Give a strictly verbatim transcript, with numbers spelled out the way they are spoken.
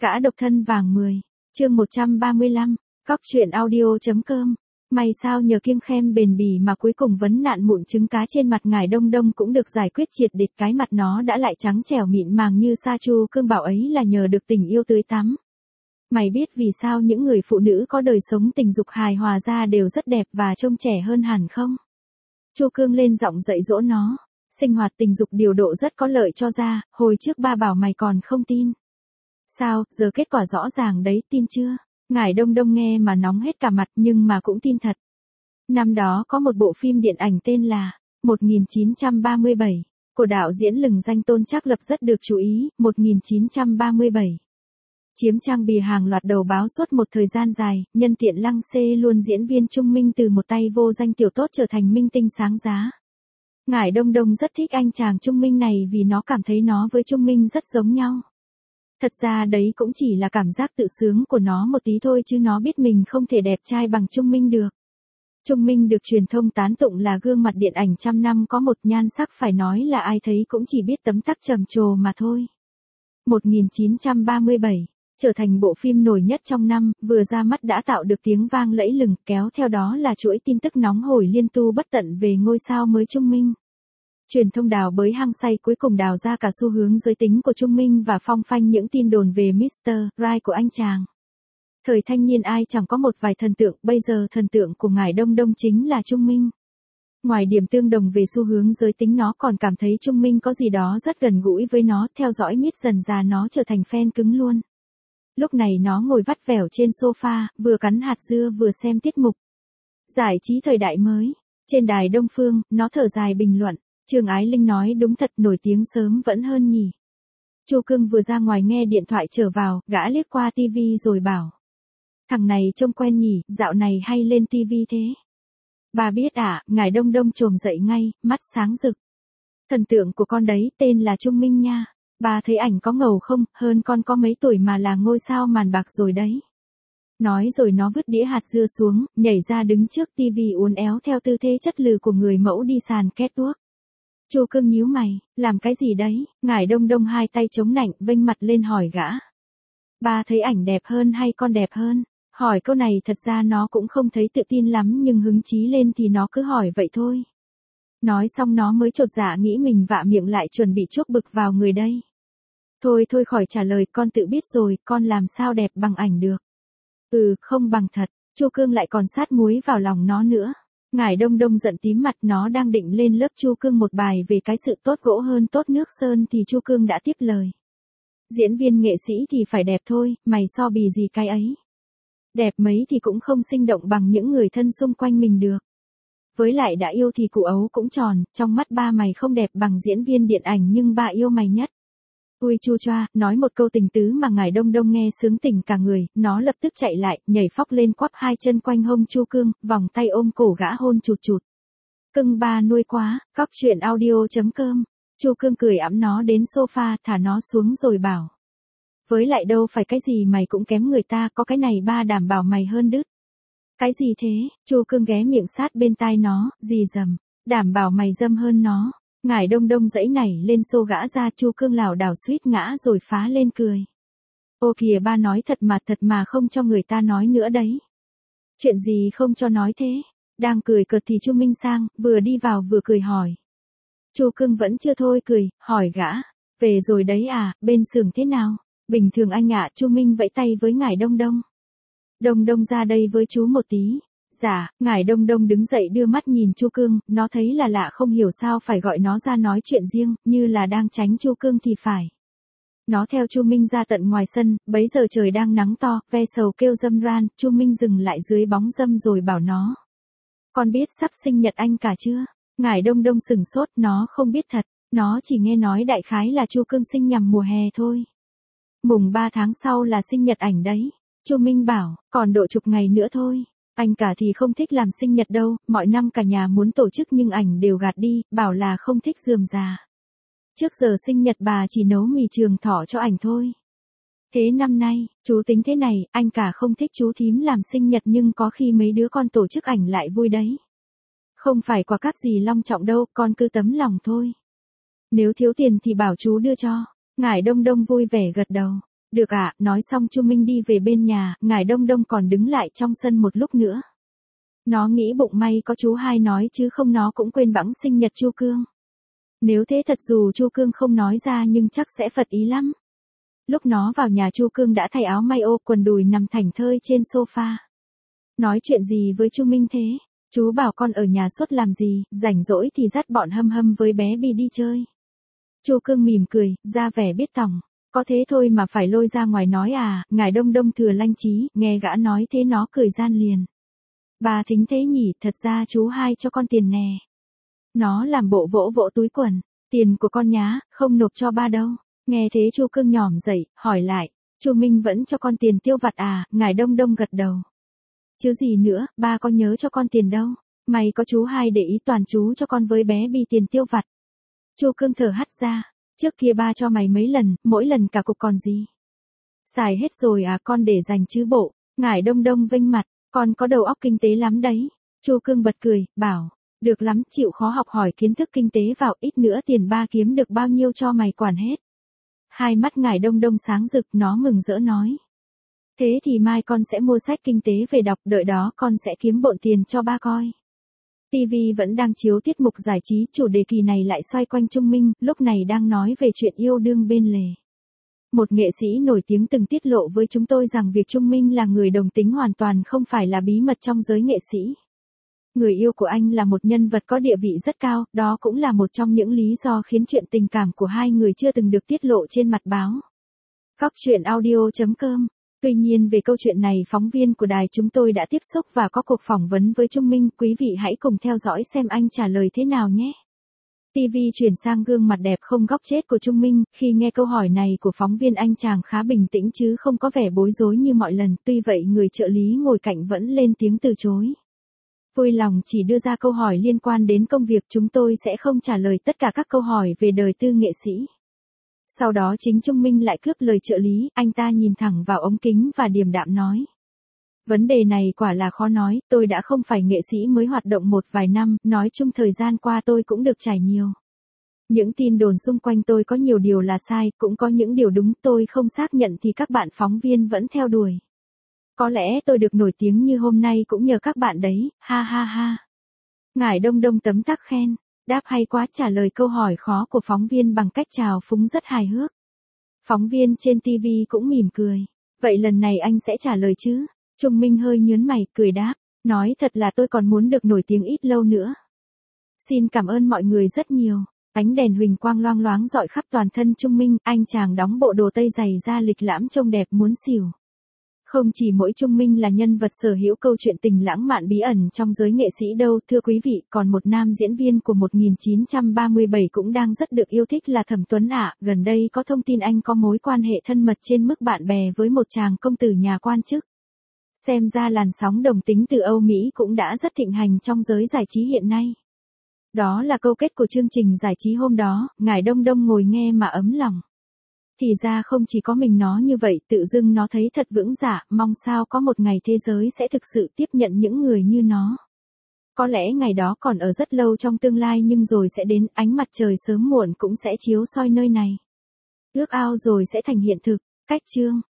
Gã độc thân vàng mười, chương một trăm ba mươi lăm, cóc truyện audio.com. May sao nhờ kiêng khem bền bỉ mà cuối cùng vấn nạn mụn trứng cá trên mặt ngải Đông Đông cũng được giải quyết triệt để, cái mặt nó đã lại trắng trẻo mịn màng như sa chu cương bảo ấy là nhờ được tình yêu tưới tắm. Mày biết vì sao những người phụ nữ có đời sống tình dục hài hòa ra đều rất đẹp và trông trẻ hơn hẳn không? Chu Cương lên giọng dạy dỗ nó, sinh hoạt tình dục điều độ rất có lợi cho da, hồi trước ba bảo mày còn không tin. Sao, giờ kết quả rõ ràng đấy, tin chưa? Ngải Đông Đông nghe mà nóng hết cả mặt nhưng mà cũng tin thật. Năm đó có một bộ phim điện ảnh tên là một nghìn chín trăm ba mươi bảy, của đạo diễn lừng danh Tôn Trác Lập rất được chú ý, một nghìn chín trăm ba mươi bảy. Chiếm trang bìa hàng loạt đầu báo suốt một thời gian dài, nhân tiện lăng xê luôn diễn viên Trung Minh từ một tay vô danh tiểu tốt trở thành minh tinh sáng giá. Ngải Đông Đông rất thích anh chàng Trung Minh này vì nó cảm thấy nó với Trung Minh rất giống nhau. Thật ra đấy cũng chỉ là cảm giác tự sướng của nó một tí thôi chứ nó biết mình không thể đẹp trai bằng Trung Minh được. Trung Minh được truyền thông tán tụng là gương mặt điện ảnh trăm năm có một, nhan sắc phải nói là ai thấy cũng chỉ biết tấm tắc trầm trồ mà thôi. một nghìn chín trăm ba mươi bảy, trở thành bộ phim nổi nhất trong năm, vừa ra mắt đã tạo được tiếng vang lẫy lừng, kéo theo đó là chuỗi tin tức nóng hổi liên tu bất tận về ngôi sao mới Trung Minh. Truyền thông đào bới hăng say cuối cùng đào ra cả xu hướng giới tính của Trung Minh và phong phanh những tin đồn về mít tơ Right của anh chàng. Thời thanh niên ai chẳng có một vài thần tượng, bây giờ thần tượng của ngải Đông Đông chính là Trung Minh. Ngoài điểm tương đồng về xu hướng giới tính, nó còn cảm thấy Trung Minh có gì đó rất gần gũi với nó, theo dõi miết dần già nó trở thành fan cứng luôn. Lúc này nó ngồi vắt vẻo trên sofa, vừa cắn hạt dưa vừa xem tiết mục giải trí thời đại mới. Trên đài Đông Phương, nó thở dài bình luận, Trương Ái Linh nói đúng thật, nổi tiếng sớm vẫn hơn nhỉ. Chu Cương vừa ra ngoài nghe điện thoại trở vào, gã liếc qua tivi rồi bảo. Thằng này trông quen nhỉ, dạo này hay lên tivi thế. Bà biết à, ngải Đông Đông chồm dậy ngay, mắt sáng rực. Thần tượng của con đấy tên là Trung Minh nha. Bà thấy ảnh có ngầu không, hơn con có mấy tuổi mà là ngôi sao màn bạc rồi đấy. Nói rồi nó vứt đĩa hạt dưa xuống, nhảy ra đứng trước tivi uốn éo theo tư thế chất lừ của người mẫu đi sàn catwalk. Chu Cương nhíu mày, làm cái gì đấy? Ngải Đông Đông hai tay chống nạnh, vênh mặt lên hỏi gã. Ba thấy ảnh đẹp hơn hay con đẹp hơn? Hỏi câu này thật ra nó cũng không thấy tự tin lắm nhưng hứng chí lên thì nó cứ hỏi vậy thôi. Nói xong nó mới chột dạ nghĩ mình vạ miệng lại chuẩn bị chuốc bực vào người đây. Thôi thôi khỏi trả lời, con tự biết rồi, con làm sao đẹp bằng ảnh được. Ừ, không bằng thật. Chu Cương lại còn sát muối vào lòng nó nữa. Ngải Đông Đông giận tím mặt, nó đang định lên lớp Chu Cương một bài về cái sự tốt gỗ hơn tốt nước sơn thì Chu Cương đã tiếp lời. Diễn viên nghệ sĩ thì phải đẹp thôi, mày so bì gì cái ấy. Đẹp mấy thì cũng không sinh động bằng những người thân xung quanh mình được. Với lại đã yêu thì cụ ấu cũng tròn, trong mắt ba mày không đẹp bằng diễn viên điện ảnh nhưng ba yêu mày nhất. Ui chu choa, nói một câu tình tứ mà ngải Đông Đông nghe sướng tỉnh cả người, nó lập tức chạy lại, nhảy phóc lên quắp hai chân quanh hông Chu Cương, vòng tay ôm cổ gã hôn chụt chụt. Cưng ba nuôi quá, cóc truyện audio.com. Chu Cương cười ẵm nó đến sofa, thả nó xuống rồi bảo. Với lại đâu phải cái gì mày cũng kém người ta, có cái này ba đảm bảo mày hơn đứt. Cái gì thế? Chu Cương ghé miệng sát bên tai nó, gì dầm, đảm bảo mày dâm hơn nó. Ngải Đông Đông dãy nảy lên xô gã ra, Chu Cương lảo đảo suýt ngã rồi phá lên cười. Ô kìa, ba nói thật mà, thật mà không cho người ta nói nữa đấy. Chuyện gì không cho nói thế? Đang cười cợt thì Chu Minh sang, vừa đi vào vừa cười hỏi. Chu Cương vẫn chưa thôi cười, hỏi gã, về rồi đấy à, bên xưởng thế nào? Bình thường anh ạ. Chu Minh vẫy tay với ngải Đông Đông. Đông Đông ra đây với chú một tí. Dạ, ngải Đông Đông đứng dậy đưa mắt nhìn Chu Cương, nó thấy là lạ không hiểu sao phải gọi nó ra nói chuyện riêng, như là đang tránh Chu Cương thì phải. Nó theo Chu Minh ra tận ngoài sân, bấy giờ trời đang nắng to, ve sầu kêu râm ran, Chu Minh dừng lại dưới bóng râm rồi bảo nó. Con biết sắp sinh nhật anh cả chưa? Ngải Đông Đông sừng sốt, nó không biết thật, nó chỉ nghe nói đại khái là Chu Cương sinh nhằm mùa hè thôi. Mùng ba tháng sau là sinh nhật ảnh đấy. Chu Minh bảo, còn độ chục ngày nữa thôi. Anh cả thì không thích làm sinh nhật đâu, mọi năm cả nhà muốn tổ chức nhưng ảnh đều gạt đi, bảo là không thích rườm rà. Trước giờ sinh nhật bà chỉ nấu mì trường thọ cho ảnh thôi. Thế năm nay, chú tính thế này, anh cả không thích chú thím làm sinh nhật nhưng có khi mấy đứa con tổ chức ảnh lại vui đấy. Không phải quà cáp gì long trọng đâu, con cứ tấm lòng thôi. Nếu thiếu tiền thì bảo chú đưa cho. Ngải Đông Đông vui vẻ gật đầu. Được ạ, nói xong Chu Minh đi về bên nhà, ngài Đông Đông còn đứng lại trong sân một lúc nữa. Nó nghĩ bụng may có chú hai nói chứ không nó cũng quên bẵng sinh nhật Chu Cương. Nếu thế thật dù Chu Cương không nói ra nhưng chắc sẽ phật ý lắm. Lúc nó vào nhà Chu Cương đã thay áo may ô quần đùi nằm thảnh thơi trên sofa. Nói chuyện gì với Chu Minh thế? Chú bảo con ở nhà suốt làm gì, rảnh rỗi thì dắt bọn Hâm Hâm với bé Bi đi chơi. Chu Cương mỉm cười, ra vẻ biết tòng. Có thế thôi mà phải lôi ra ngoài nói à, ngài Đông Đông thừa lanh trí, nghe gã nói thế nó cười gian liền. Bà thính thế nhỉ, thật ra chú hai cho con tiền nè. Nó làm bộ vỗ vỗ túi quần, tiền của con nhá, không nộp cho ba đâu. Nghe thế Chu Cương nhỏm dậy, hỏi lại, Chu Minh vẫn cho con tiền tiêu vặt à, ngài Đông Đông gật đầu. Chứ gì nữa, ba có nhớ cho con tiền đâu, mày có chú hai để ý toàn chú cho con với bé Bi tiền tiêu vặt. Chu Cương thở hắt ra, trước kia ba cho mày mấy lần, mỗi lần cả cục còn gì. Xài hết rồi à, con để dành chứ bộ, ngài Đông Đông vênh mặt, con có đầu óc kinh tế lắm đấy. Chu Cương bật cười, bảo, được lắm, chịu khó học hỏi kiến thức kinh tế vào, ít nữa tiền ba kiếm được bao nhiêu cho mày quản hết. Hai mắt ngài Đông Đông sáng rực, nó mừng rỡ nói. Thế thì mai con sẽ mua sách kinh tế về đọc, đợi đó con sẽ kiếm bộn tiền cho ba coi. ti vi vẫn đang chiếu tiết mục giải trí, chủ đề kỳ này lại xoay quanh Trung Minh, lúc này đang nói về chuyện yêu đương bên lề. Một nghệ sĩ nổi tiếng từng tiết lộ với chúng tôi rằng việc Trung Minh là người đồng tính hoàn toàn không phải là bí mật trong giới nghệ sĩ. Người yêu của anh là một nhân vật có địa vị rất cao, đó cũng là một trong những lý do khiến chuyện tình cảm của hai người chưa từng được tiết lộ trên mặt báo. Cóc truyện audio chấm com. Tuy nhiên về câu chuyện này phóng viên của đài chúng tôi đã tiếp xúc và có cuộc phỏng vấn với Trung Minh, quý vị hãy cùng theo dõi xem anh trả lời thế nào nhé. ti vi chuyển sang gương mặt đẹp không góc chết của Trung Minh, khi nghe câu hỏi này của phóng viên anh chàng khá bình tĩnh chứ không có vẻ bối rối như mọi lần, tuy vậy người trợ lý ngồi cạnh vẫn lên tiếng từ chối. Vui lòng chỉ đưa ra câu hỏi liên quan đến công việc, chúng tôi sẽ không trả lời tất cả các câu hỏi về đời tư nghệ sĩ. Sau đó chính Trung Minh lại cướp lời trợ lý, anh ta nhìn thẳng vào ống kính và điềm đạm nói. Vấn đề này quả là khó nói, tôi đã không phải nghệ sĩ mới hoạt động một vài năm, nói chung thời gian qua tôi cũng được trải nhiều. Những tin đồn xung quanh tôi có nhiều điều là sai, cũng có những điều đúng tôi không xác nhận thì các bạn phóng viên vẫn theo đuổi. Có lẽ tôi được nổi tiếng như hôm nay cũng nhờ các bạn đấy, ha ha ha. Ngải Đông Đông tấm tắc khen, đáp hay quá, trả lời câu hỏi khó của phóng viên bằng cách chào phúng rất hài hước. Phóng viên trên ti vi cũng mỉm cười, vậy lần này anh sẽ trả lời chứ? Trung Minh hơi nhớn mày, cười đáp, nói thật là tôi còn muốn được nổi tiếng ít lâu nữa. Xin cảm ơn mọi người rất nhiều. Ánh đèn huỳnh quang loang loáng rọi khắp toàn thân Trung Minh, anh chàng đóng bộ đồ tây dày da lịch lãm trông đẹp muốn xỉu. Không chỉ mỗi Trung Minh là nhân vật sở hữu câu chuyện tình lãng mạn bí ẩn trong giới nghệ sĩ đâu, thưa quý vị, còn một nam diễn viên của một nghìn chín trăm ba mươi bảy cũng đang rất được yêu thích là Thẩm Tuấn ạ. Gần đây có thông tin anh có mối quan hệ thân mật trên mức bạn bè với một chàng công tử nhà quan chức. Xem ra làn sóng đồng tính từ Âu Mỹ cũng đã rất thịnh hành trong giới giải trí hiện nay. Đó là câu kết của chương trình giải trí hôm đó, Ngải Đông Đông ngồi nghe mà ấm lòng. Thì ra không chỉ có mình nó như vậy, tự dưng nó thấy thật vững dạ, mong sao có một ngày thế giới sẽ thực sự tiếp nhận những người như nó. Có lẽ ngày đó còn ở rất lâu trong tương lai nhưng rồi sẽ đến, ánh mặt trời sớm muộn cũng sẽ chiếu soi nơi này. Ước ao rồi sẽ thành hiện thực. Cách chương